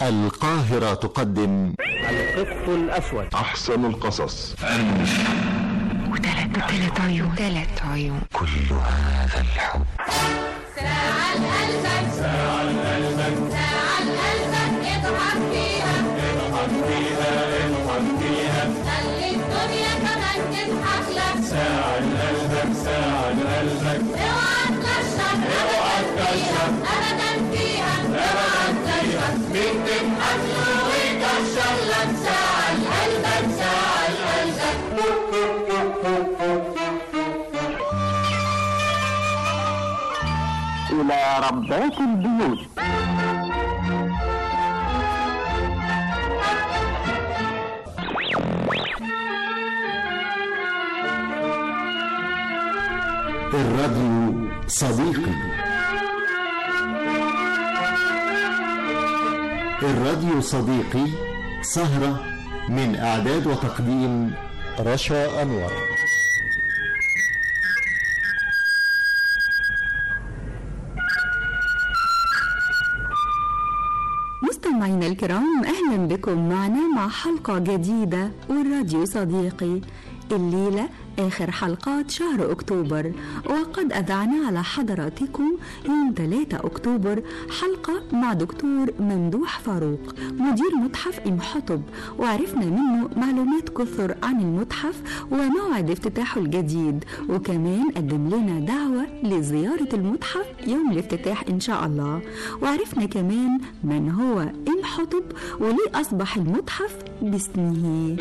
القاهرة تقدم القط الأسود، أحسن القصص. وثلاث عيون كل هذا الحب. ساعة لقلبك، ساعة لقلبك، ساعة لقلبك، اضحك فيها، اضحك فيها، اضحك فيها، خلي الدنيا كمان تضحك لك. ساعة لقلبك، ساعة لقلبك، اوعى تكشف، اوعى تكشف أبدا فيها، اوعى تكشف مين تضحك له ويكشر لك. ساعة لقلبك، ساعة لقلبك. إلى ربات البيوت. الراديو صديقي. الراديو صديقي سهرة من إعداد وتقديم رشا أنور. مستمعينا الكرام، أهلا بكم معنا مع حلقة جديدة والراديو صديقي. الليلة آخر حلقات شهر أكتوبر، وقد أذعنا على حضراتكم يوم 3 أكتوبر حلقة مع دكتور ممدوح فاروق مدير متحف إم حطب، وعرفنا منه معلومات كثر عن المتحف وموعد افتتاحه الجديد، وكمان قدم لنا دعوة لزيارة المتحف يوم الافتتاح إن شاء الله. وعرفنا كمان من هو إم حطب وليه أصبح المتحف باسمه.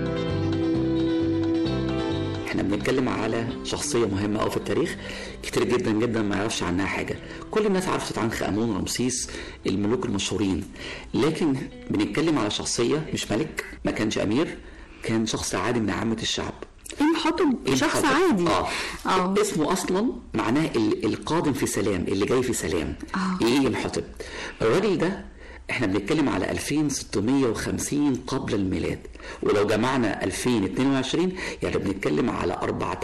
احنا بنتكلم على شخصية مهمة أو في التاريخ كتير جدا جدا ما يعرفش عنها حاجة. كل الناس عرفت عن خامون ورمسيس الملوك المشهورين، لكن بنتكلم على شخصية مش ملك، ما كانش أمير، كان شخص عادي من عامة الشعب. إم حطب شخص عادي. اسمه أصلا معناه القادم في سلام، اللي جاي في سلام. إيه إم حطب؟ الراجل ده احنا بنتكلم على 2650 قبل الميلاد، ولو جمعنا 2022 يعني بنتكلم على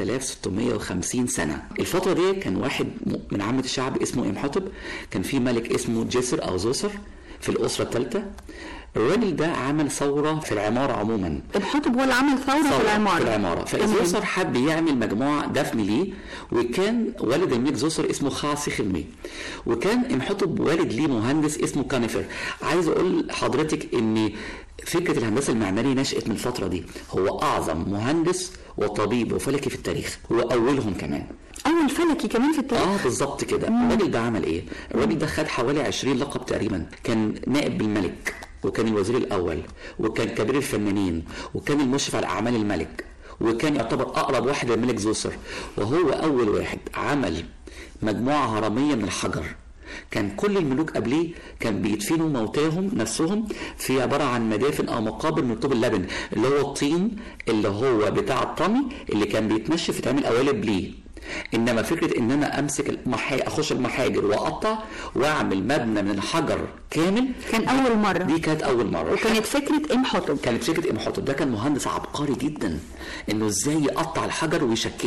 4650 سنة. الفترة دي كان واحد من عامة الشعب اسمه إم حطب، كان في ملك اسمه جسر أو زوسر في الأسرة الثالثة. الراجل ده عمل ثورة في العمارة عموما. إم حطب هو اللي عمل ثورة في العمارة. فزوسر حب يعمل مجموعة دفن ليه، وكان والد الملك زوسر اسمه خاسخلمي، وكان إم حطب والد ليه مهندس اسمه كانيفر. عايز أقول حضرتك إن فكرة الهندسة المعمارية نشأت من الفترة دي. هو أعظم مهندس وطبيب وفلكي في التاريخ، هو أولهم كمان، أول فلكي كمان في التاريخ. بالظبط كده. الراجل ده عمل إيه؟ الراجل ده خد حوالي 20 لقب تقريبا. كان نائب بالملك، وكان الوزير الأول، وكان كبير الفنانين، وكان المشرف على أعمال الملك، وكان يعتبر أقرب واحد للملك زوسر، وهو أول واحد عمل مجموعة هرمية من الحجر. كان كل الملوك قبليه كان بيدفنوا موتاهم نفسهم في عبارة عن مدافن أو مقابر من طوب اللبن، اللي هو الطين اللي هو بتاع الطمي اللي كان بيتنشف يتعمل قوالب ليه. انما فكره ان انا امسك اخش المحاجر واقطع واعمل مبنى من الحجر كامل كان اول مره. دي كانت اول مره، وكانت فكره إم حطب. إم حطب ده كان مهندس عبقري جدا، انه ازاي يقطع الحجر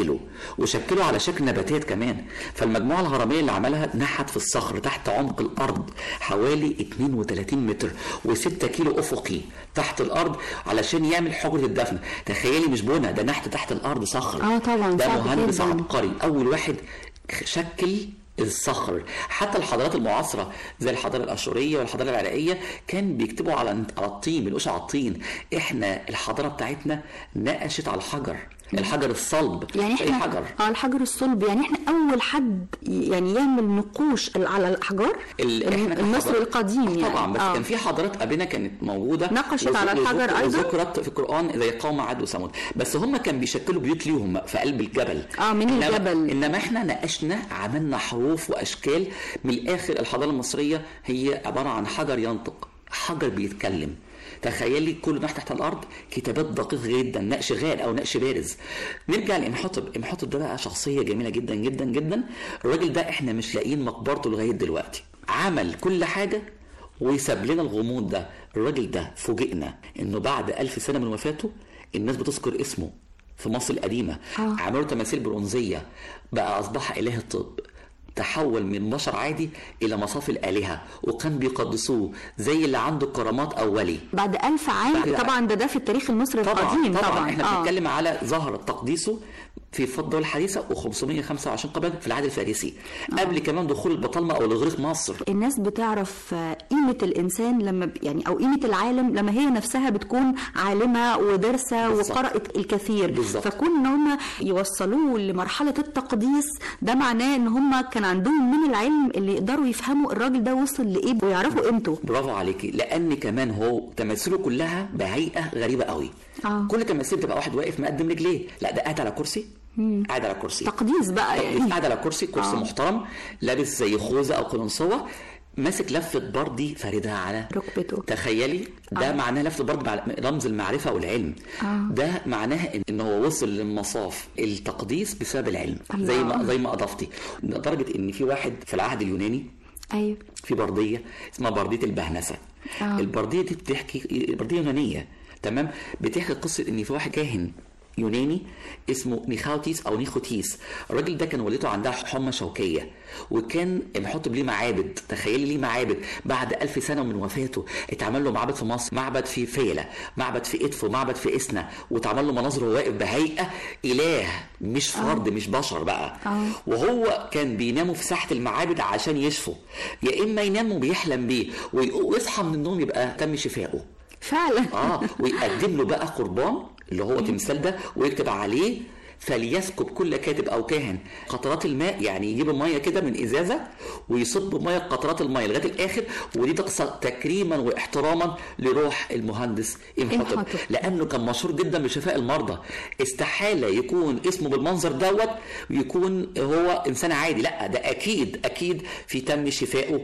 ويشكله على شكل نباتات كمان. فالمجموعه الهرميه اللي عملها نحت في الصخر تحت عمق الارض حوالي 32 متر و6 كيلو افقي تحت الارض علشان يعمل حجره الدفن. تخيلي مش بنى، ده نحت تحت الارض صخر. طبعا ده مهندس عبقري، اول واحد شكل الصخر. حتى الحضارات المعاصرة زي الحضارة الأشورية والحضارة العراقية كان بيكتبوا على الطين، بينقشوا على الطين. احنا الحضارة بتاعتنا نقشت على الحجر الصلب. يعني احنا الحجر الحجر الصلب، يعني احنا اول حد يعني يعمل نقوش على الاحجار المصري القديم يعني. طبعا، بس كان في حضارات قبلنا كانت موجوده نقشت على الحجر ايضا، ذكرت في القران زي قوم عاد وثمود، بس هم كانوا بيشكلوا بيوت ليهم في قلب الجبل. الجبل. انما احنا نقشنا، عملنا حروف واشكال. من الاخر الحضاره المصريه هي عباره عن حجر ينطق، حجر بيتكلم. تخيلي كل ناحية تحت الأرض كتابات دقيقة جدا، نقش غال أو نقش بارز. نرجع لإم حطب. إم حطب ده بقى شخصية جميلة جدا جدا جدا. الراجل ده إحنا مش لاقيين مقبرته لغاية دلوقتي. عمل كل حاجة ويساب لنا الغموض ده. الراجل ده فوجئنا إنه بعد 1000 سنة من وفاته الناس بتذكر اسمه في مصر القديمة. عملوا تماثيل برونزية، بقى أصبح إله الطب. تحول من بشر عادي الى مصاف الالهه، وكان بيقدسوه زي اللي عنده كرامات اولي بعد 1000 عام. طبعا ده في التاريخ المصري القديم. طبعا احنا بنتكلم على ظهر تقديسه في الفترة الحديثة و525 قبل في العهد الفارسي، قبل كمان دخول البطالمة او الاغريق مصر. الناس بتعرف قيمة الانسان لما يعني او قيمة العالم لما هي نفسها بتكون عالمة ودارسة وقرأت الكثير. بالزبط. فكون ان هم يوصلوه لمرحلة التقديس ده معناه ان هم كان عندهم من العلم اللي يقدروا يفهموا الراجل ده وصل لايه ويعرفوا قيمته. برافو عليكي، لان كمان هو تماثيله كلها بهيئة غريبة قوي. كل تماثيل تبقى واحد واقف مقدم رجليه، لا ده قاعد على كرسي. قاعد على كرسي تقديس بقى يعني. قاعد على كرسي محترم، لابس زي خوذة او قلنسوة، ماسك لفة بردي فاردها على ركبته. تخيلي ده معناه لفة برد رمز المعرفة والعلم. ده معناه ان هو وصل للمصاف التقديس بسبب العلم. زي ما اضفتي، لدرجة ان في واحد في العهد اليوناني ايوه في بردية اسمها بردية البهنسة. البردية دي بتحكي، بردية يونانية تمام، بتحكي قصة ان في واحد كاهن يوناني اسمه نيخاوتيس او نيخوتيس. الراجل ده كان والدته عندها حمى شوكيه، وكان محطب ليه معابد. تخيلي ليه معابد بعد 1000 سنه من وفاته. اتعمل له معبد في مصر، معبد في فيلة، معبد في ادفو، معبد في اسنا، واتعمل له مناظر وهو واقف بهيئه اله مش فرد مش بشر بقى. وهو كان بيناموا في ساحه المعابد عشان يشفوا، يا اما يناموا بيحلم بيه ويصحى من النوم يبقى تم شفائه فعلا. ويقدم له بقى قربان اللي هو تمثال ده، ويكتب عليه فليسكب كل كاتب او كاهن قطرات الماء. يعني يجيب الميه كده من ازازه ويصب ميه قطرات الميه لغايه الاخر، ودي تقصى تكريما واحتراما لروح المهندس إمحطب، لانه كان مشهور جدا بشفاء المرضى. استحاله يكون اسمه بالمنظر دوت ويكون هو انسان عادي، لا ده اكيد في تم شفائه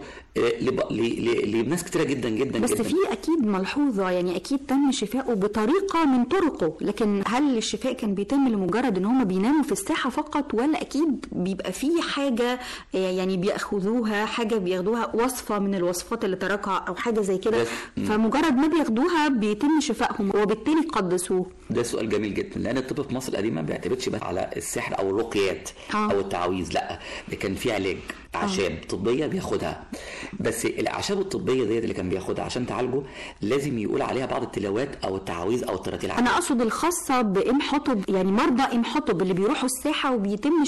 لناس كتيره جدا جدا بس جدا. في اكيد ملحوظه، يعني اكيد تم شفائه بطريقه من طرقه، لكن هل الشفاء كان بيتم لمجرد ان هم بيناموا في الساحه فقط، ولا اكيد بيبقى في حاجه يعني بياخذوها، حاجه بياخدوها وصفه من الوصفات اللي تركها او حاجه زي كده، فمجرد ما بياخدوها بيتم شفائهم وبالتالي قدسوه؟ ده سؤال جميل جدا، لان الطب في مصر القديمه ما بيعتمدش بس على السحر او الرقيات او التعويذ، لا ده كان في علاج اعشاب طبيه بياخدها. بس الاعشاب الطبيه ديت اللي كان بياخدها عشان تعالجه لازم يقول عليها بعض التلاوات او التعاويذ او التراتيل. انا اقصد الخاصه بإمحطب، يعني مرضى إمحطب اللي بيروحوا الساحه وبيتم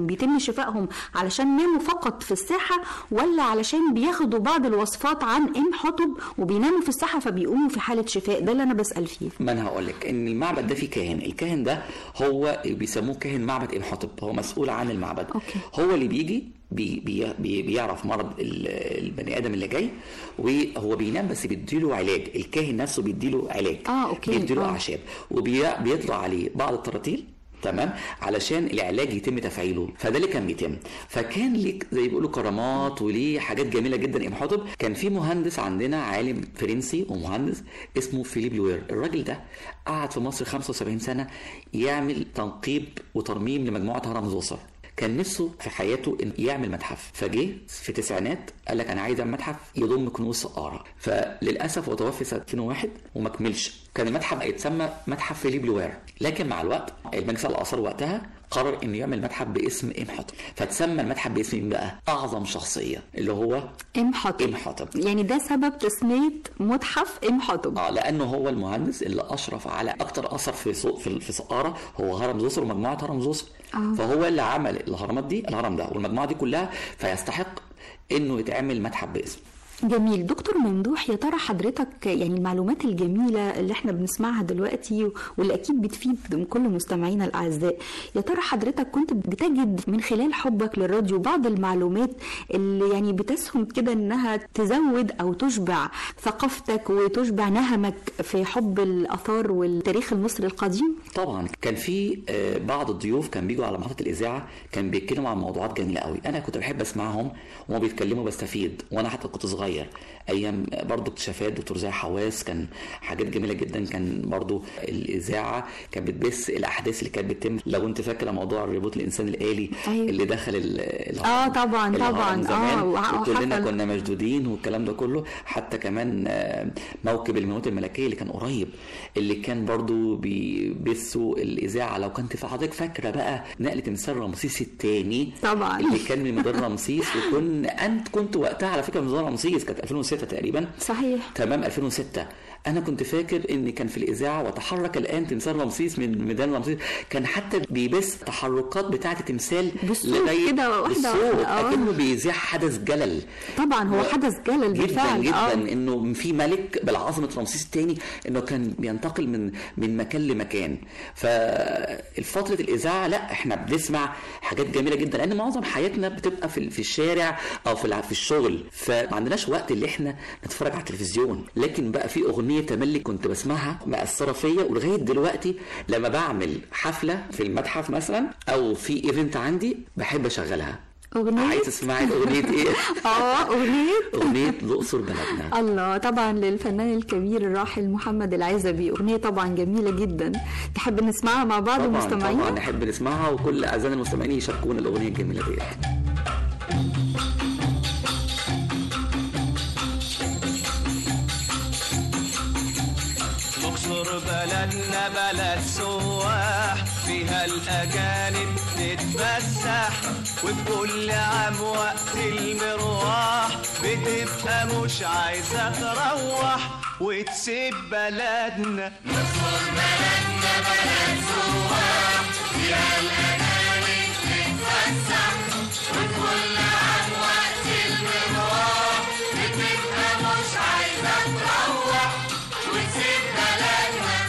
شفائهم علشان ناموا فقط في الساحه، ولا علشان بياخدوا بعض الوصفات عن إمحطب وبيناموا في الساحه فبيقوموا في حاله شفاء؟ ده اللي انا بسال فيه. ما انا هقول لك ان المعبد ده فيه كاهن، الكاهن ده هو بيسموه كاهن معبد إمحطب، هو مسؤول عن المعبد. هو اللي بيجي بيعرف مرض البني ادم اللي جاي، وهو بينام بس بيديله علاج. الكاهن نفسه بيديله علاج، بيديله اعشاب وبيطلع عليه بعض التراتيل تمام علشان العلاج يتم تفعيله. فده اللي كان بيتم. فكان ليه زي بيقولوا كرامات وليه حاجات جميله جدا إمحطب. كان في مهندس عندنا عالم فرنسي ومهندس اسمه فيليب لوير. الراجل ده قعد في مصر 75 سنه يعمل تنقيب وترميم لمجموعه هرم زوسر. كان نفسه في حياته ان يعمل متحف، فجه في التسعينات قال لك انا عايز اعمل متحف يضم كنوز سقارة. فللاسف هو توفي سنه 2001 وما كملش. كان المتحف هيتسمى متحف فيليب لوير، لكن مع الوقت المجلس الاثار وقتها قرر انه يعمل متحف باسم إمحطب، فتسمى المتحف باسم مين بقى؟ اعظم شخصيه اللي هو إمحطب. يعني ده سبب تسميه متحف إمحطب. لانه هو المهندس اللي اشرف على اكتر اثر في سقارة، هو هرم زوسر ومجموعه هرم زوسر. فهو اللي عمل الهرمات دي، الهرم ده والمجموعه دي كلها، فيستحق انه يتعمل متحف باسمه. جميل. دكتور ممدوح، يا ترى حضرتك يعني المعلومات الجميلة اللي احنا بنسمعها دلوقتي واللي اكيد بتفيد من كل مستمعينا الاعزاء، يا ترى حضرتك كنت بتجد من خلال حبك للراديو بعض المعلومات اللي يعني بتسهم كده انها تزود او تشبع ثقافتك وتشبع نهمك في حب الاثار والتاريخ المصري القديم؟ طبعا كان في بعض الضيوف كان بيجوا على محطة الإذاعة كان بيتكلموا عن موضوعات جميلة قوي. انا كنت بحب اسمعهم وهم بيتكلموا بستفيد، وانا حتى كنت صغير صغير. ايام برضو اكتشافات دكتور زاهي حواس، كان حاجات جميله جدا. كان برضو الاذاعه كانت بتبث الاحداث اللي كانت بتتم. لو انت فاكره موضوع الريبوت الانسان الالي اللي دخل طبعا وكلنا كنا مشدودين والكلام ده كله. حتى كمان موكب الموت الملكيه اللي كان قريب، اللي كان برضو بيبثوا الاذاعه. لو كنت حضرتك فاكره بقى نقله تمثال رمسيس الثاني طبعا اللي كان من ميدان رمسيس، كنت وقتها على فكره من ميدان رمسيس، كانت 2006 تقريبا. صحيح تمام 2006. انا كنت فاكر ان كان في الاذاعه وتحرك الان تمثال رمسيس من ميدان رمسيس، كان حتى بيبث تحركات بتاعه التمثال لغايه كده واحده اكنه بيذيع حدث جلل. طبعا هو حدث جلل بالفعل جدا انه في ملك بالعظمه رمسيس الثاني، انه كان بينتقل من مكان لمكان. فالفتره الاذاعه لا احنا بنسمع حاجات جميله جدا، لان معظم حياتنا بتبقى في الشارع او في الشغل، فما عندناش وقت اللي احنا نتفرج على التلفزيون. لكن بقى في اغنيه تملي كنت بسمعها مأثره فيا، ولغايه دلوقتي لما بعمل حفله في المتحف مثلا او في ايفنت عندي بحب اشغلها. عايز تسمعي اغنيه ايه؟ اغنيه الاقصر بلدنا. الله، طبعا للفنان الكبير الراحل محمد العزبي. اغنيه طبعا جميله جدا. تحب نسمعها مع بعض المستمعين؟ طبعا نحب نسمعها، وكل اعزائنا المستمعين يشاركونا الاغنيه الجميله ديت. الأقصر بلدنا بلد سواح، فيها الأجانب تتفسح، وبكل عام وقت المروح بتبقى مش عايزة تروح وتسيب بلدنا. الأقصر بلدنا بلد سواح، فيها الأجانب تتفسح، وبكل عام وقت المروح بتبقى مش عايزة تروح وتسيب بلدنا.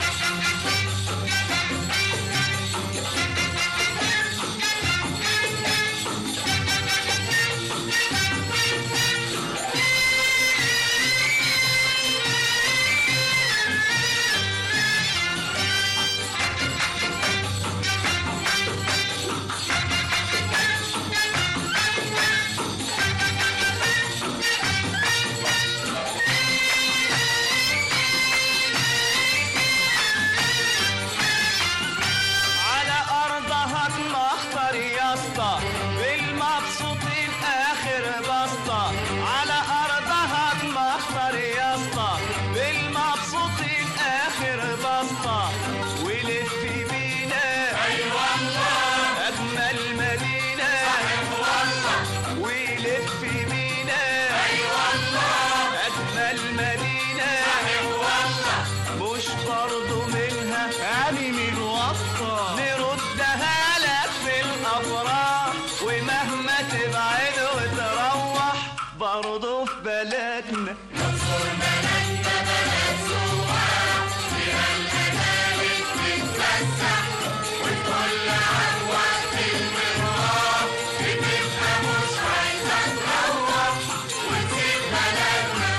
بالمبسوطين آخر بسطة، على أرضها تمخطر يا اسطى، بالمبسوطين آخر بسطة، ولف بينا أي والله أجمل مدينة صاحب والله، ولف بينا أي والله أجمل مدينة صاحب والله، مش برضو منها يعني من وسطة نردها لك في الأفراح، ومهما تبعد وتروح برضو في بلدنا. الأقصر بلدنا بلد سواح، فيها الأجانب تتفسح، وكل عام وقت المروح بتبقى مش عايزة تروح وتسيب بلدنا.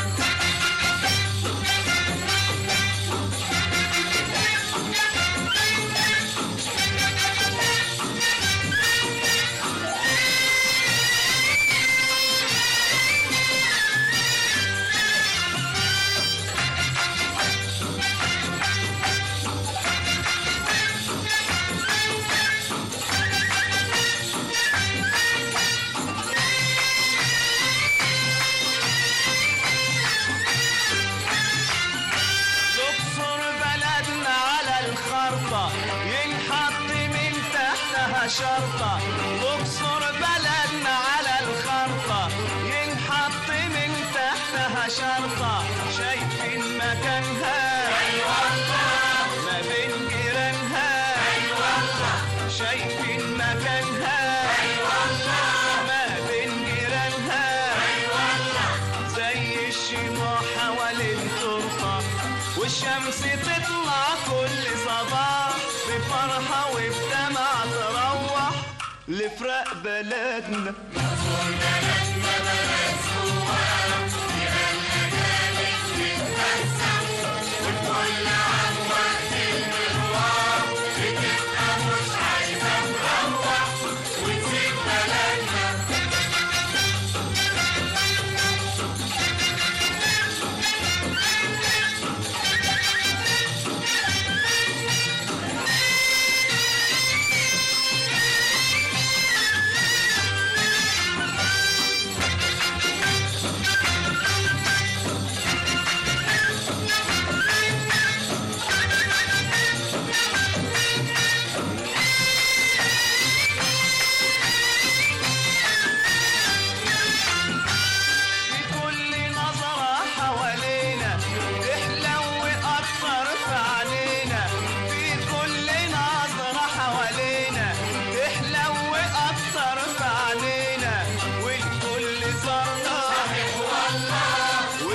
ينحط من تحتها شرطة، الأقصر بلدنا على الخرطة ينحط من تحتها شرطة، شايفين مكانها أي والله ما بين جيرانها أي والله، شايفين مكانها أي والله ما بين جيرانها أي والله، زي الشموع حوالين التربة والشمس تطلع كل صباح بفرحة وبدمع تروح لفراق بلدنا. الأقصر بلدنا بلد سواح، فيها الأجانب تتفسح، وكل عام وقت المروح بتبقى مش عايزة تروح وتسيب بلدنا.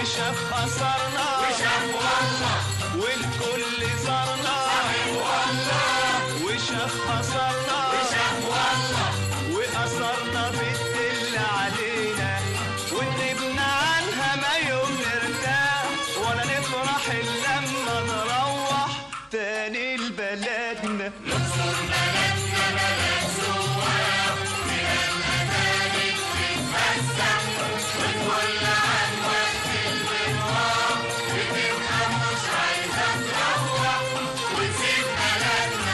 وشاف خسرنا وشاف والله والكل زارنا صحيح والله وشاف خسرنا وشاف والله وأثرنا بالدل علينا وتبنى عنها ما يوم نرتاح ولا نفرح إلا لما نروح تاني لبلدنا. ننصر بلدنا بلد زوار فيها الأغاني بتتفسح وتولى عن وقت المنوار بتبقى مش عايزة تروح وتسيب بلدنا.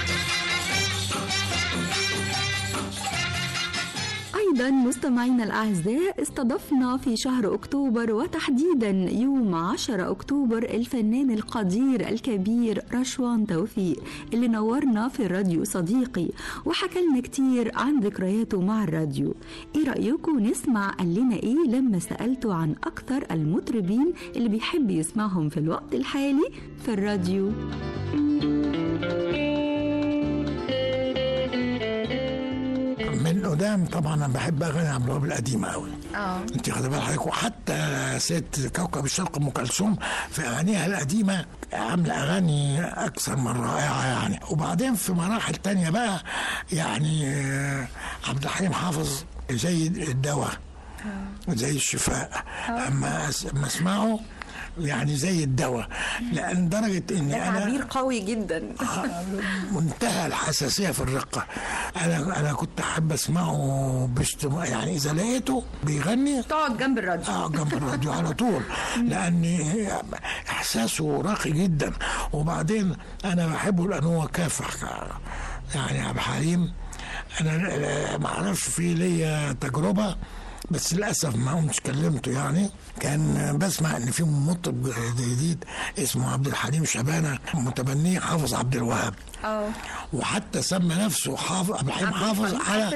أيضا مستمعينا الأعزاء استضفنا في شهر أكتوبر وتحديدا يوم 10 أكتوبر الفنان القدير الكبير رشوان توفيق اللي نورنا في الراديو صديقي وحكى لنا كتير عن ذكرياته مع الراديو. إيه رأيكم نسمع قال لنا إيه لما سألته عن أكثر المطربين اللي بيحب يسمعهم في الوقت الحالي في الراديو؟ من قدام طبعا انا بحب اغاني عبد الوهاب القديمه قوي. انت واخده بالك حضرتك، وحتى ست كوكب الشرق ام كلثوم في اغانيها القديمه عامله اغاني اكثر من رائعه يعني. وبعدين في مراحل تانية بقى يعني عبد الحليم حافظ زي الدواء زي الشفاء، اما اسمعه يعني زي الدواء، لان درجه اني انا تعبير قوي جدا منتهى الحساسيه في الرقه. انا كنت احب اسمعه يعني اذا لقيته بيغني تقعد جنب الراديو جنب الراديو على طول، لان احساسه راقي جدا. وبعدين انا بحبه لان هو كافح يعني. عبد الحليم انا ما اعرفش فيه ليا تجربه بس للاسف ما قمتش كلمته يعني. كان بسمع ان في مطرب جديد اسمه عبد الحليم شبانه متبنيه حافظ عبد الوهاب، وحتى سمى نفسه عبد الحليم حافظ على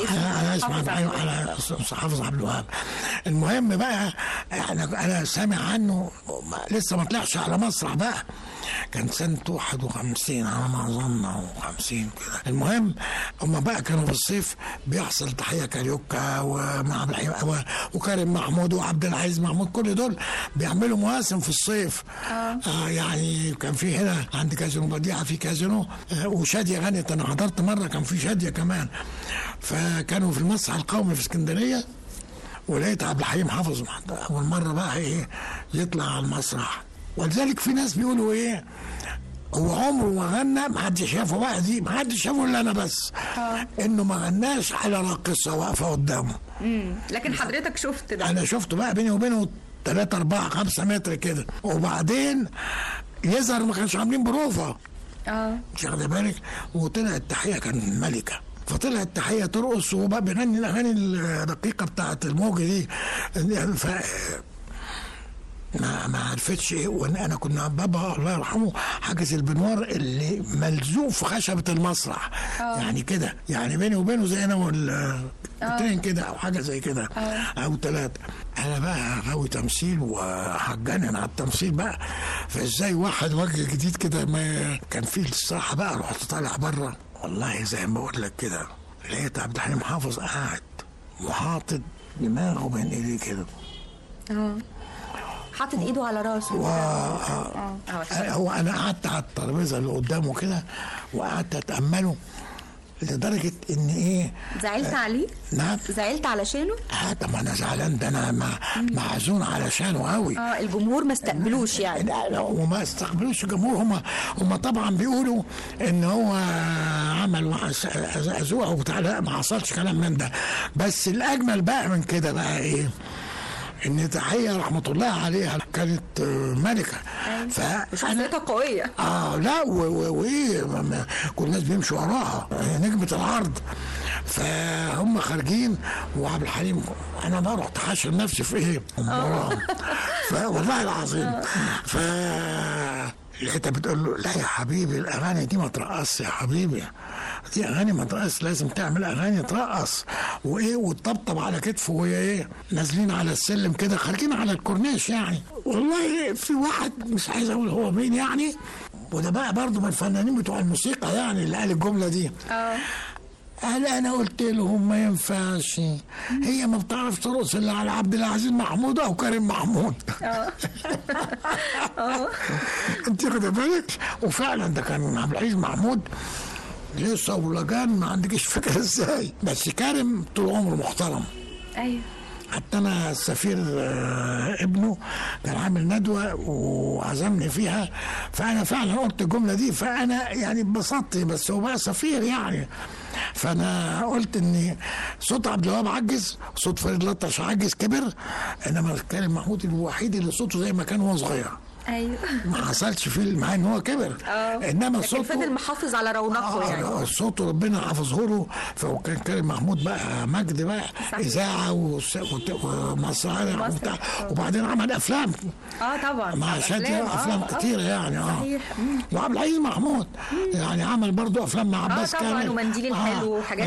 حافظ عبد الوهاب. المهم بقى انا سامع عنه لسه ما طلعش على مسرح بقى، كان سنة 51 على ما اظن او 50 كده. المهم هم بقى كانوا في الصيف بيحصل تحيه كاريوكا ومع عبد الحليم وكريم محمود وعبد العزيز محمود، كل دول بيعملوا مواسم في الصيف. يعني كان في هنا عند كازينو بديعه في كازينو وشاديه غنت، انا حضرت مره كان في شاديه كمان. فكانوا في المسرح القومي في اسكندريه ولقيت عبد الحليم حافظ اول مره بقى ايه يطلع على المسرح. ولذلك في ناس بيقولوا ايه هو عمره ما غنى، ما حدش شافه بقى دي، ما حدش شافه الا انا بس انه ما غناش على راقصه واقفه قدامه. لكن حضرتك شفت ده؟ انا شفته بقى بيني وبينه 3 4 5 متر كده، وبعدين يظهر ما كانش عاملين بروفه مش واخد بالك. وطلع التحيه كان ملكه، فطلع التحيه ترقص وبقى بيغني الاغاني الدقيقه بتاعت الموجه دي. ما عرفتش ايه. وانا كنا بابا الله يرحمه حاجز البنوار اللي ملزوق في خشبه المسرح يعني كده، يعني بيني وبينه زي انا والتين كده او حاجه زي كده او 3. انا بقى غاوي تمثيل وهتجنن على التمثيل بقى، فازاي واحد وجه جديد كده ما كان فيه الصراحه بقى. رحت طالع بره والله زي ما بقول لك كده، لقيت عبد الحليم حافظ قاعد وحاطط دماغه بين ايديه كده، حاطط ايده على راسه. هو انا قعدت على الترابيزه اللي قدامه كده وقعدت اتامله لدرجه ان ايه. زعلت عليه؟ نعم زعلت علشانه؟ طب ما انا زعلان، ده انا محزون علشانه قوي. الجمهور ما استقبلوش يعني. لا وما استقبلوش الجمهور. هم طبعا بيقولوا ان هو عمل ذوق وبتاع، لا ما حصلش كلام من ده. بس الاجمل بقى من كده بقى ايه، ان تحيه رحمه الله عليها كانت ملكه. شخصيتها قويه. لا وايه كل الناس بيمشوا وراها، نجمه العرض. فهم خارجين وعبد الحليم انا ما رحت حاشر نفسي في ايه وراهم والله العظيم. لقيتها بتقول له لا يا حبيبي الاغاني دي ما ترقصش يا حبيبي، دي اغاني ما ترقص، لازم تعمل اغاني ترقص وايه وتطبطب على كتفه وهي ايه نازلين على السلم كده خارجين على الكورنيش يعني. والله في واحد مش عايز اقول هو مين يعني، وده بقى برضه من الفنانين بتوع الموسيقى يعني اللي قال الجمله دي. قال انا قلت لهم ما ينفعش، هي ما بتعرفش ترقص الا على عبد العزيز محمود او كريم محمود. انت واخده بالك؟ وفعلا ده كان عبد العزيز محمود ليه صولجان ما عندكش فكره ازاي، بس كريم طول عمره محترم. ايوه. حتى انا السفير ابنه كان عامل ندوه وعزمني فيها، فانا فعلا قلت الجمله دي، فانا يعني اتبسطت، بس هو بقى سفير يعني. فانا قلت ان صوت عبد الوهاب عجز، صوت فريد الأطرش عجز كبر، انما كريم محمود الوحيد اللي صوته زي ما كان وهو صغير. ايوه. ما حصلش فيه مع ان هو كبر، انما صوته فضل محافظ على رونقه يعني. صوته ربنا حافظه له. فكان كريم محمود بقى مجد بقى، اذاعه ومسرح وبتاع، وبعدين عمل افلام. طبعا مع شادية افلام كتيره يعني. صحيح. وعبد العزيز محمود يعني عمل برضو افلام مع عباس كامل. طبعا، ومنديل الحلو وحاجات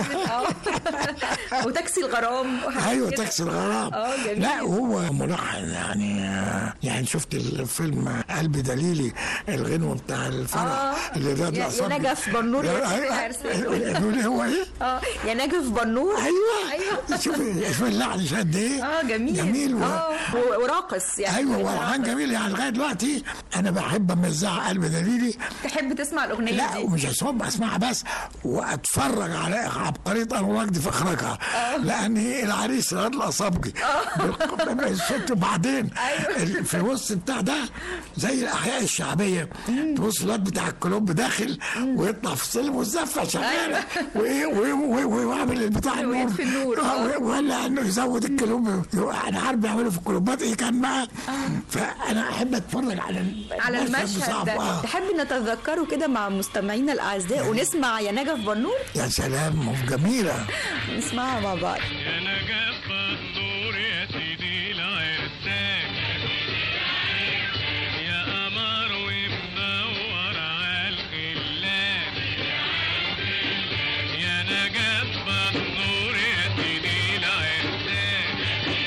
وتاكسي الغرام. ايوه تاكسي الغرام. جميل. لا هو ملحن يعني شفت الفيلم قلبي دليلي، الغنوه بتاع الفرح اللي ده يا نجف بنور يقول هو ايه؟ يا نجف بنور. ايوه شوف اللحن قد ايه. جميل وراقص يعني. ايوه ولحن جميل يعني. لغايه دلوقتي انا بحب اما اذاع قلبي دليلي. تحب تسمع الاغنيه دي؟ لا ومش اسمعها بس، واتفرج على عبقريه انور وجدي في اخراجها، لان العريس راد الاصابجي الصوت. وبعدين في وسط بتاع ده زي الاحياء الشعبيه، تبص الواد بتاع الكلوب داخل ويطلع في السلم والزفه شغاله ويعمل البتاع النور ولا انه يزود الكلوب. انا عارف يعملوا في الكلوبات ايه كان بقى. فانا احب اتفرج على المشهد ده. تحب نتذكره كده مع مستمعينا الاعزاء ونسمع يا نجف بنور؟ يا سلام جميله، نسمعها مع بعض. يا نجف بنور يا سيدي العرسان، يا قمر ومنور عالخلان، يا نجف بنور يا سيدي العرسان،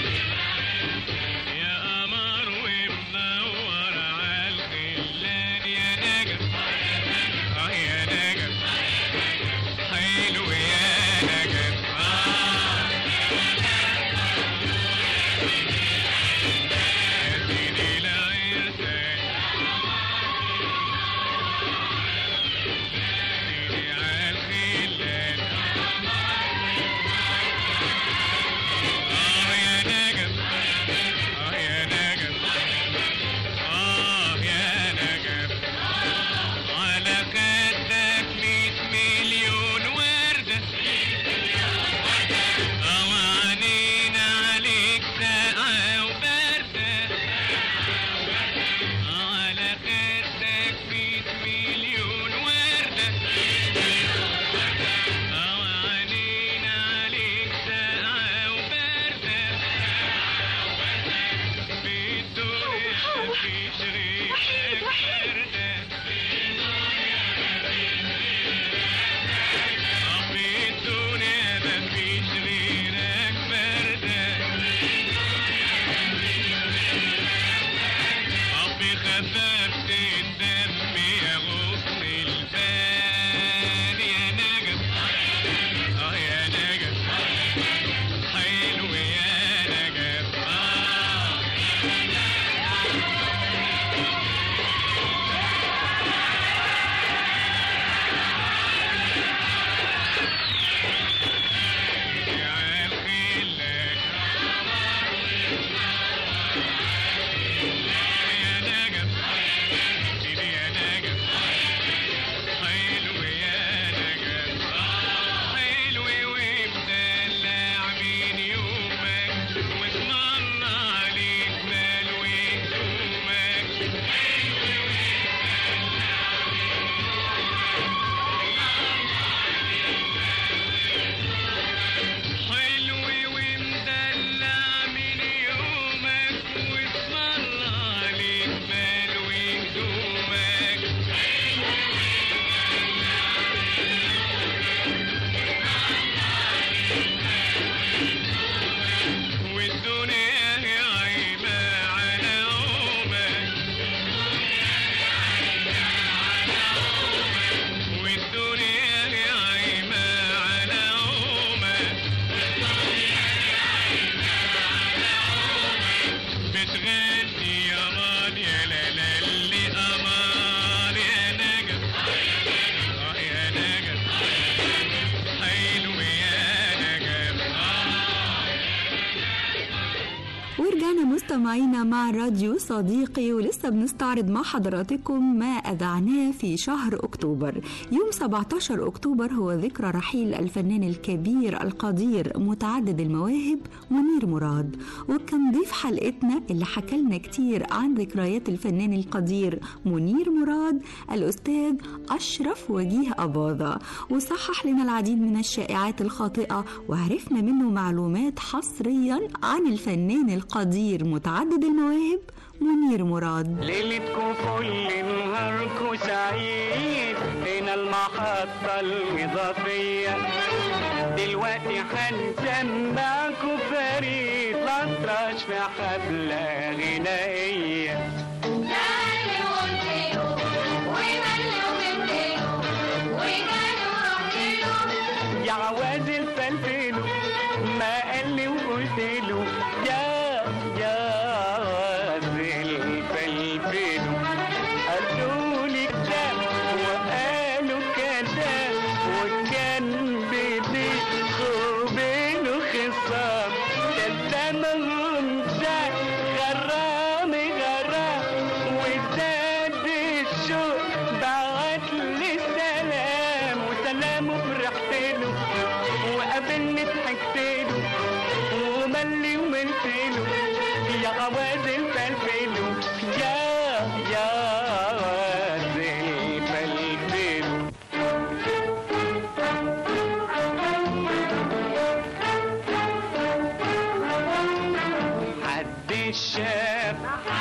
يا قمر ومنور عالخلان، يا نجف يا نجف حلو يا نجف مستمعينا مع راديو صديقي، ولسه بنستعرض مع حضراتكم ما أذعناه في شهر أكتوبر. يوم 17 أكتوبر هو ذكرى رحيل الفنان الكبير القدير متعدد المواهب منير مراد، وكان ضيف حلقتنا اللي حكالنا كتير عن ذكريات الفنان القدير منير مراد الأستاذ أشرف وجيه أباظة، وصحح لنا العديد من الشائعات الخاطئة، وعرفنا منه معلومات حصريا عن الفنان القدير متعدد المواهب منير مراد. ليلتكم كل نهاركم سعيد، هنا المحطة الإضافية، دلوقتي هنسمعكم فريد الأطرش في حفلة غنائية. يا عواز الفلفلو ما قال لي وقلت له يا عواز الفلفلو، قالوا لي كده وقالوا كده، وكان بينه وبينه خصام، كلامهم ده غرام وزاد الشوق، بعت لي سلام وسلامه فرحت له، وقابلني ضحكت له وملي وملت له، يا عواز الفلفلو يا عواز الفلفلو. محدش شاف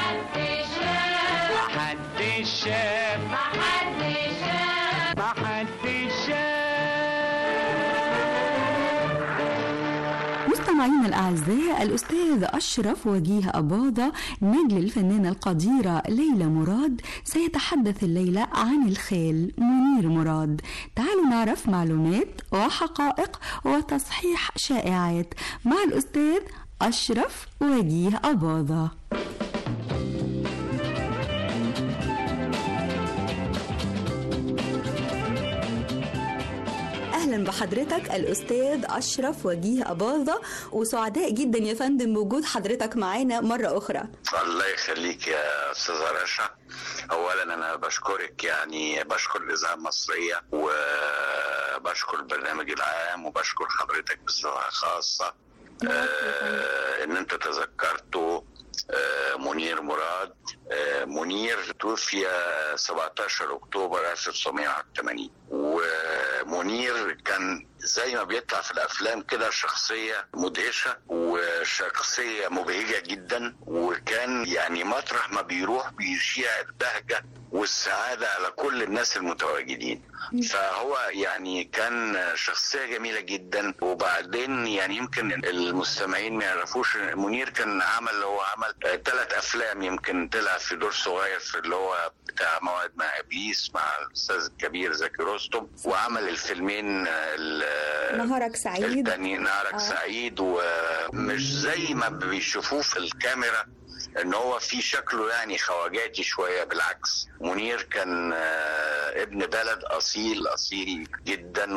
مستمعينا الأعزاء، الأستاذ أشرف وجيه أباظة نجل الفنانة القديرة ليلى مراد سيتحدث الليلة عن الخال منير مراد. تعالوا نعرف معلومات وحقائق وتصحيح شائعات مع الأستاذ أشرف وجيه أباظة. أهلا بحضرتك الأستاذ أشرف وجيه أباظة، وسعداء جدا يا فندم بوجود حضرتك معانا مرة أخرى. الله يخليك يا أستاذة رشا. أولا أنا بشكرك، يعني بشكر الإذاعة المصرية وبشكر البرنامج العام وبشكر حضرتك بصفة خاصة إن أنت تذكرتوا منير مراد. منير توفي 17 أكتوبر 1981، ومنير كان زي ما بيطلع في الأفلام كده شخصية مدهشة وشخصية مبهجة جدا، وكان يعني مطرح ما بيروح بيشيع البهجة والسعادة على كل الناس المتواجدين. فهو يعني كان شخصية جميلة جدا. وبعدين يعني يمكن المستمعين ما يعرفوش منير كان عمل 3 أفلام، يمكن طلع في دور صغير في اللي هو بتاع موعد مع إبليس مع الأستاذ الكبير زكي رستم، وعمل الفيلمين نهارك سعيد التاني نهارك سعيد. ومش زي ما بيشوفوه في الكاميرا ان هو في شكله يعني خواجاتي شوية، بالعكس منير كان ابن بلد اصيل جدا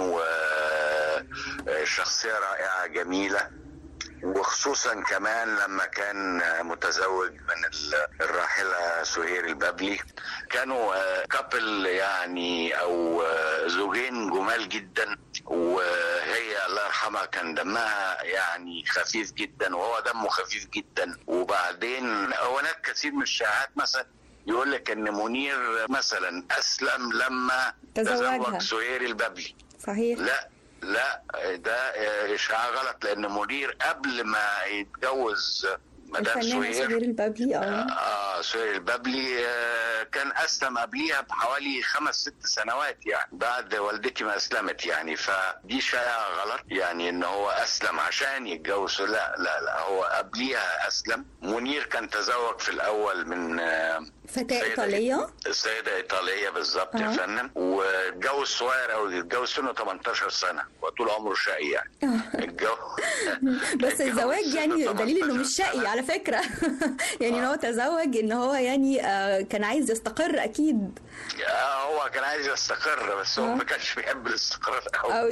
وشخصية رائعة جميلة، وخصوصا كمان لما كان متزوج من الراحلة سهير البابلي. كانوا كابل يعني او زوجين جمال جدا، وهي الله يرحمها كان دمها يعني خفيف جدا وهو دمه خفيف جدا. وبعدين هناك كثير من الشائعات مثلا يقول لك ان منير مثلا اسلم لما تزوج سهير البابلي. صحيح؟ لا ده اشاعة غلط، لان منير قبل ما يتجوز مدام سهير البابلي سهير البابلي كان اسلم قبليها بحوالي 5-6 سنوات، يعني بعد والدتي ما اسلمت يعني. فدي شائعة غلط يعني ان هو اسلم عشان يتجوز، لا هو قبليها اسلم. منير كان تزوج في الاول من فتاة إيطالية، سيدة إيطالية بالظبط يا فندم، واتجوز صغير أوي، اتجوز سنه 18 سنة وطول عمره شقي يعني. بس الزواج يعني دليل إنه مش شقي على فكرة. يعني إن هو تزوج إن هو يعني كان عايز يستقر أكيد. هو كان عايز يستقر، بس هو ما كانش بيحب الاستقرار قوي.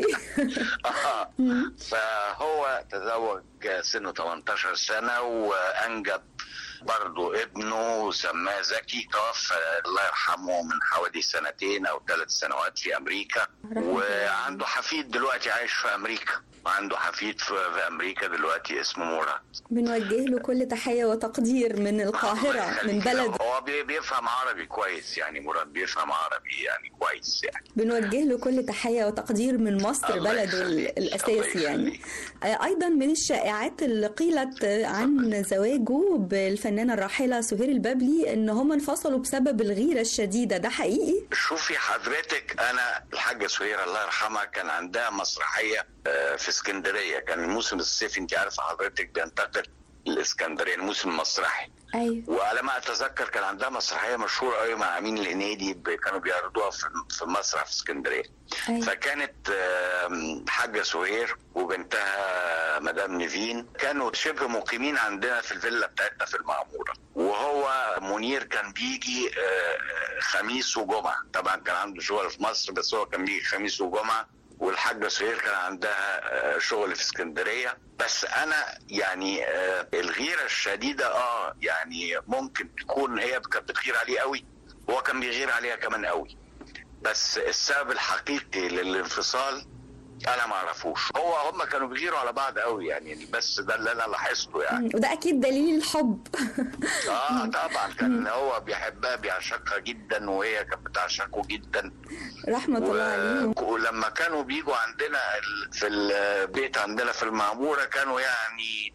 فهو تزوج سنه 18 سنة وأنجب برضو ابنه سماه زكي، توفى الله يرحمه من حوالي 2 أو 3 سنوات في أمريكا. وعنده حفيد دلوقتي عايش في أمريكا، وعنده حفيد في أمريكا دلوقتي اسمه مراد. بنوجه له كل تحية وتقدير من القاهرة من بلده. هو بيفهم عربي كويس يعني، مراد بيفهم عربي يعني كويس يعني. بنوجه له كل تحية وتقدير من مصر بلده الأساسي يعني. أيضا من الشائعات اللي قيلت عن زواجه بالفنانة الراحلة سهير البابلي إن هم انفصلوا بسبب الغيرة الشديدة، ده حقيقي؟ شوفي حضرتك، أنا الحاجة سهير الله يرحمها كان عندها مسرحية في اسكندرية، كان الموسم الصيفي انت عارفة حضرتك بينتقل الاسكندرية الموسم المسرحي. أيوة. وعلى ما اتذكر كان عندها مسرحية مشهورة قوي مع امين الهنيدي، كانوا بيعرضوها في مسرح في اسكندرية. أيوة. فكانت حاجة سهير وبنتها مدام نيفين كانوا شبه مقيمين عندنا في الفيلا بتاعتنا في المعمورة، وهو منير كان بيجي خميس وجمعة، طبعا كان عنده شغل في مصر بس هو كان بيجي خميس وجمعة، والحاجة سهير كان عندها شغل في اسكندرية. بس أنا يعني الغيرة الشديدة يعني ممكن تكون هي كانت بتغير عليه قوي، هو كان بيغير عليها كمان قوي، بس السبب الحقيقي للانفصال أنا ما أعرفوش. هم كانوا بيغيروا على بعض قوي يعني، بس ده اللي أنا لاحظته يعني. وده أكيد دليل الحب. طبعا كان هو بيحبها بيعشقها جدا، وهي كانت بتعشقه جدا رحمة الله عليهم. ولما كانوا بيجوا عندنا في البيت عندنا في المعمورة كانوا يعني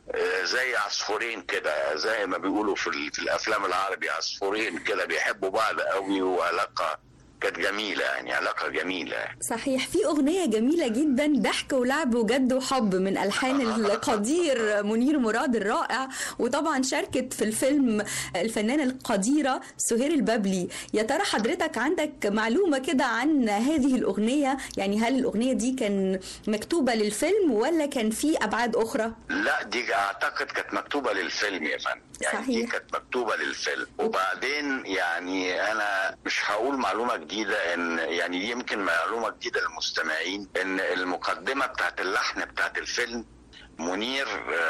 زي عصفورين كده، زي ما بيقولوا في الأفلام العربي، عصفورين كده بيحبوا بعض قوي، وعلاقة كانت جميلة يعني، علاقة جميلة. صحيح. في أغنية جميلة جدا، ضحك ولعب وجد وحب، من ألحان القدير منير مراد الرائع، وطبعا شاركت في الفيلم الفنانة القديرة سهير البابلي. يا ترى حضرتك عندك معلومة كده عن هذه الأغنية؟ يعني هل الأغنية دي كان مكتوبة للفيلم ولا كان في أبعاد أخرى؟ لا، دي أعتقد كانت مكتوبة للفيلم يا فندم يعني. صحيح. دي كانت مكتوبة للفيلم. وبعدين يعني أنا مش هقول معلومة جديدة، ان يعني دي يمكن معلومة جديدة للمستمعين، ان المقدمة بتاعت اللحن بتاعت الفيلم منير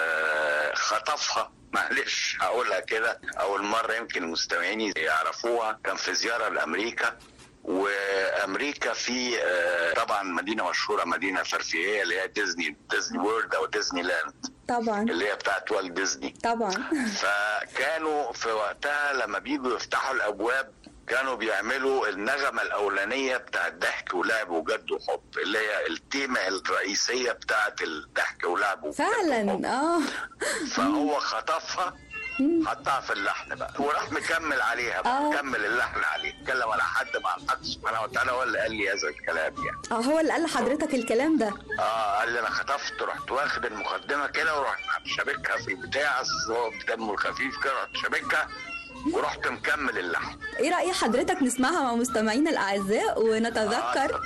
خطفها، معلش هقولها كده، اول مرة يمكن المستمعين يعرفوها. كان في زيارة لأمريكا، وامريكا في طبعا مدينة مشهورة، مدينة ترفيهية اللي هي ديزني وورلد او ديزني لاند طبعا، اللي هي بتاعت والت ديزني طبعا. فكانوا في وقتها لما بيجوا يفتحوا الابواب كانوا بيعملوا النغمة الأولانية بتاعت ضحك ولعب وجد وحب، اللي هي التيمة الرئيسية بتاعت الضحك ولعب وجد فعلا وحب. فهو خطفها حطها في اللحن بقى، وراح مكمل عليها بقى، مكمل اللحن عليه، اتكلم على حد مع الحق سبحانه وتعالى، هو اللي قال لي هذا الكلام يعني. هو اللي قال لحضرتك الكلام ده؟ قال لي انا خطفت، رحت واخد المقدمة كده ورحت شابكها في البتاع، هو بدمه الخفيف كده، رحت شابكها ورحت مكمل اللحن. ايه رأي حضرتك نسمعها مع مستمعينا الأعزاء ونتذكر؟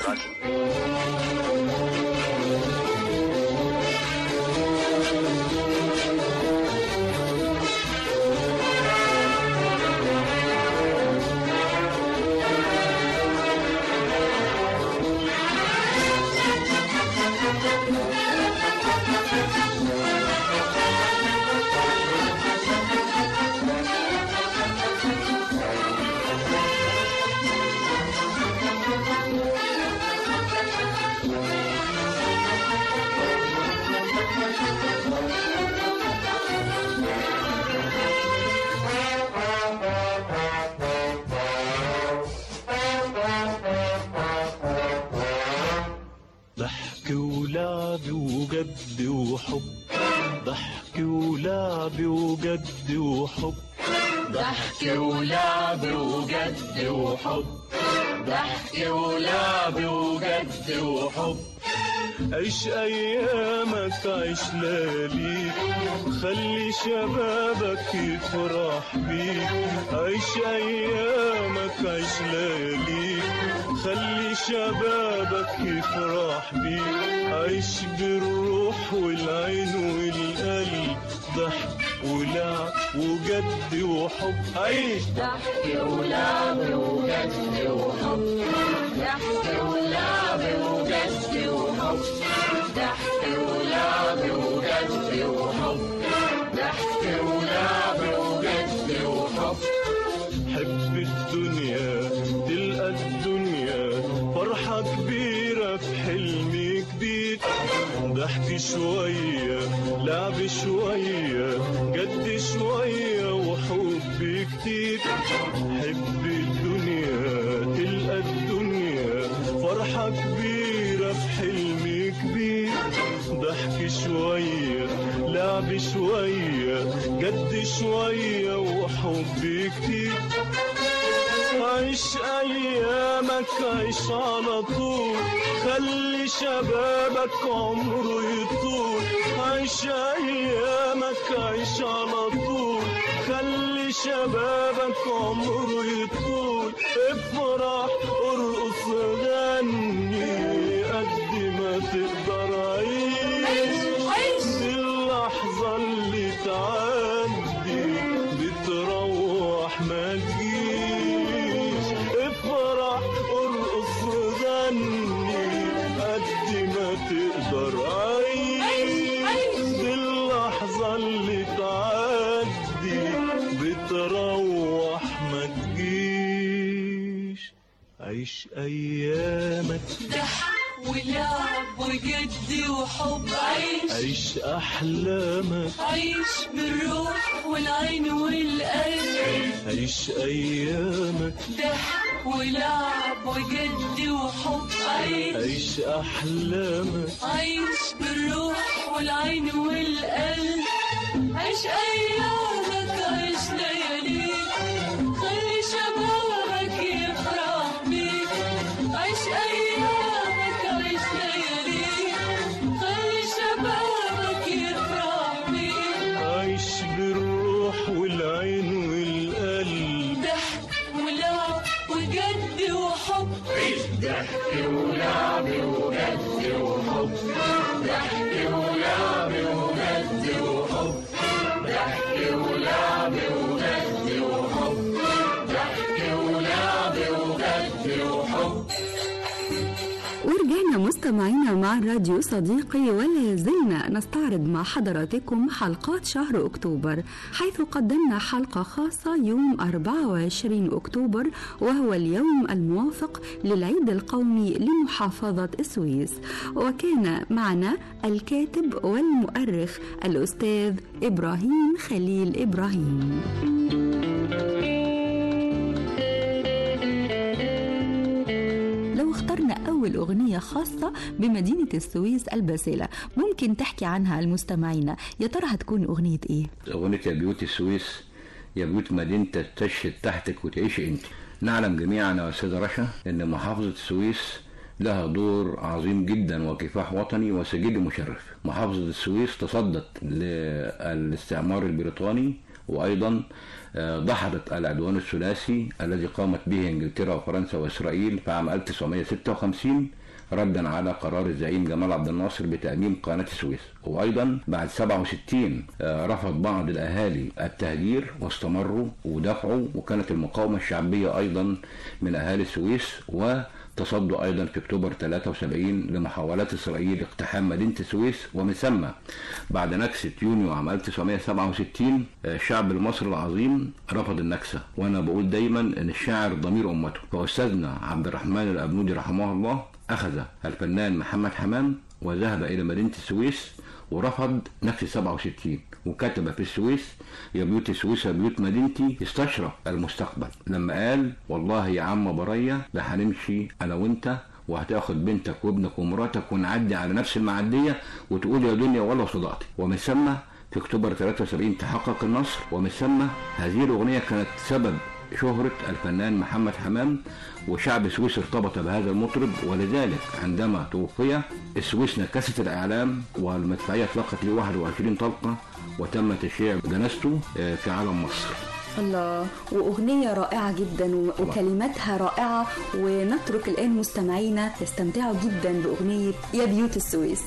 ضحك ولعب وجد وحب، ضحك ولعب وجد وحب، ضحك ولعب وجد وحب، ضحك ولعب وجد وحب. عيش ايامك عيش لياليك، خلي شبابك يفرح بيك. عيش ايامك عيش لياليك، خلي شبابك يفرح بيك. عيش بالروح والعين والقلب، ضحك ولعب وجد وحب. عيش ضحك ولعب وجد وحب، ضحك ولعب وجد وحب، ضحك ولعب وجد وحب، ضحك ولعب وجد ضحك شوية لعب شوية جد شوية وحب كتير. حب الدنيا تلقى الدنيا فرحة كبيرة في حلم كبير. ضحك شوية لعب شوية جد شوية وحب كتير. عيش أيامك عيش على طول خلي شبابك عمره يطول. عيش أيامك عيش على طول خلي شبابك عمره يطول. افرح ارقص غني قد ما تقدر عيش دي اللحظة اللي تعدي بتروح ما تجيش. افرح ارقص غني قد ما تقدر عيش دي اللحظة اللي تعدي بتروح ما تجيش. عيش أيامك ضحك ولعب وجد وحب. عيش أحلامك عيش بالروح والعين والقلب. عيش أيامك ضحك ولعب وجد وحب. عيش أحلامك عيش بالروح والعين والقلب. عيش أيامك عيش لياليك خلي شبابك يفرح بيك. عيش أيامك عيش لياليك خلي شبابك يفرح بيك. عيش بالروح والعين والقلب. ضحك ولعب وجد وحب. عيش ضحك ولعب وجد وحب. ضحك ولعب وجد وحب. ضحك ولعب وجد وحب. ضحك ولعب وجد وحب. ورجعنا مستمعينا مع الراديو صديقي، ولا زلنا نستعرض مع حضراتكم حلقات شهر أكتوبر، حيث قدمنا حلقة خاصة يوم 24 أكتوبر وهو اليوم الموافق للعيد القومي لمحافظة السويس. وكان معنا الكاتب والمؤرخ الأستاذ إبراهيم خليل إبراهيم. أول أغنية خاصة بمدينة السويس الباسلة ممكن تحكي عنها المستمعين، يا ترى هتكون أغنية إيه؟ أغنية يا بيوت السويس يا بيوت مدينتك تشهد تحتك وتعيشي أنت. نعلم جميعا يا أستاذة رشا أن محافظة السويس لها دور عظيم جدا وكفاح وطني وسجل مشرف. محافظة السويس تصدت للاستعمار البريطاني، وأيضا دحضت العدوان الثلاثي الذي قامت به انجلترا وفرنسا واسرائيل في عام 1956 ردا على قرار الزعيم جمال عبد الناصر بتأميم قناة السويس. وأيضا بعد 67 رفض بعض الأهالي التهجير واستمروا ودفعوا، وكانت المقاومة الشعبية أيضا من أهالي السويس، وتصدوا أيضا في أكتوبر 73 لمحاولات إسرائيل اقتحام مدينة السويس. ومن ثم بعد نكسة يونيو عام 1967 الشعب المصري العظيم رفض النكسة. وأنا بقول دايما أن الشاعر ضمير أمته، فأستاذنا عبد الرحمن الأبنودي رحمه الله أخذ الفنان محمد حمام وذهب إلى مدينة السويس ورفض نكسة 67 وكتب في السويس يا بيوت السويس يا بيوت مدينتي، استشرف المستقبل لما قال والله يا عم برية ده هنمشي أنا وأنت وهتاخد بنتك وابنك ومراتك ونعدي على نفس المعدية وتقول يا دنيا ولا صدقتي. ومن ثم في أكتوبر 73 تحقق النصر. ومن ثم هذه الأغنية كانت سبب شهرة الفنان محمد حمام، وشعب السويس ارتبط بهذا المطرب. ولذلك عندما توفي السويس نكست الإعلام والمدفعية اطلقت له 21 طلقة وتم تشييع جنازته في علم مصر. الله، وأغنية رائعة جدا وكلماتها رائعة. ونترك الآن مستمعينا يستمتعوا جدا بأغنية يا بيوت السويس.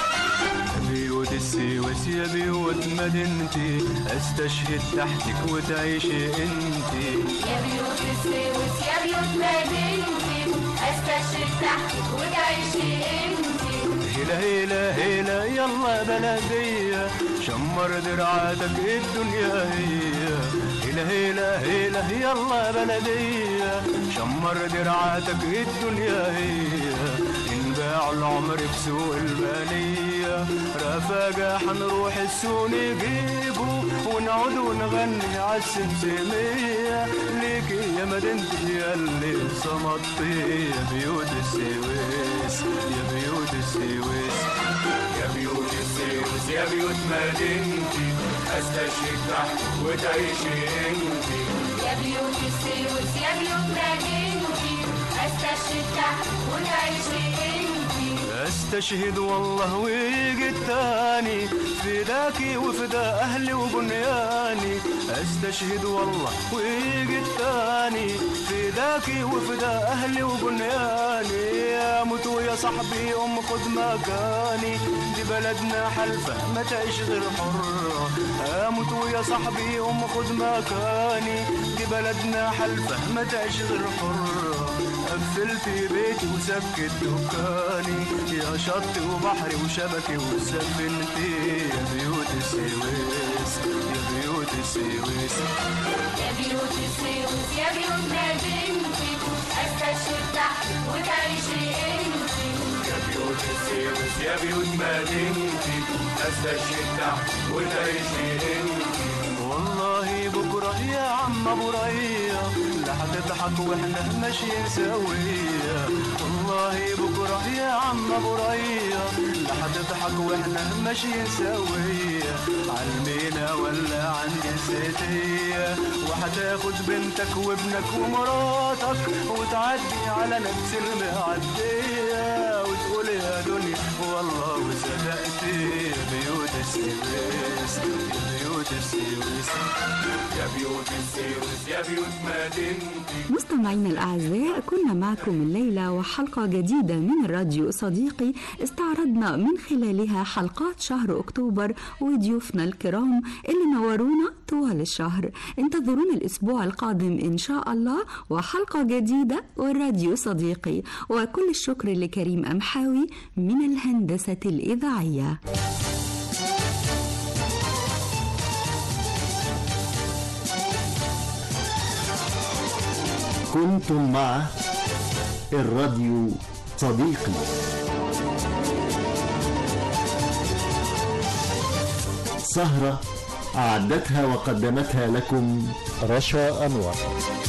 بيوت السويس يا بيوت مدينتي استشهد تحتك وتعيشي انتي. يا بيوت السويس يا بيوت مدينتي استشهد تحتك وتعيشي انتي. هلا هلا هلا يلا بلدية شمر درعاتك الدنيا هي. هلا هلا هلا يلا بلدية شمر درعاتك الدنيا هي. إن باع العمر بسوق المالية رفاقة حنروح السوق نجيبه ونعود ونغني عالسمسمية ليك يا مدينتي يا اللي صمتي يا بيوت السويس يا بيوت السويس يا بيوت السويس يا بيوت مدينتي استشهد تحت وتعيشي انتي يا بيوت السويس يا بيوت مدينتي استشهد تحت وتعيشي انتي استشهد والله ويجي التاني فداكي وفدا اهلي وبنياني استشهد والله ويجي التاني فداكي وفدا اهلي وبنياني يا موت ويا صاحبي خد مكاني دي بلدنا حلفة ما تعيش غير حرة اموت ويا صاحبي خد مكاني دي بلدنا حلفة ما تعيش غير حرة قفلت بيتي وسكت دكاني يا شط وبحري وشبكي وسفنتي يا بيوت السويس يا بيوت السويس يا بيوت السويس يا بيوت مدينتي استشهد تحت وتعيشي انتي يا بيوت السويس يا بيوت مدينتي استشهد تحت وتعيشي انتي والله بكرة يا عم ابو ريا لا هتضحك واحنا ماشيين سوية والله بكرة يا عم ابو ريا لا هتضحك واحنا ماشيين سوية عالمينا ولا عند الزيتية وهتاخد بنتك وابنك ومراتك وتعدي على نفس المعدية وتقول يا دنيا والله وصدقتي يا بيوت السويس يا بيوت السويس يا بيوت السويس يا بيوت مدينتي. مستمعينا الأعزاء كنا معكم الليلة وحلقة جديدة من الراديو صديقي استعرضنا من خلالها حلقات شهر أكتوبر وضيوفنا الكرام اللي نورونا طوال الشهر. انتظرونا الأسبوع القادم إن شاء الله وحلقة جديدة والراديو صديقي، وكل الشكر لكريم أمحاوي من الهندسة الإذاعية. كنتم مع الراديو صديقي. سهرة أعدتها وقدمتها لكم رشا أنور.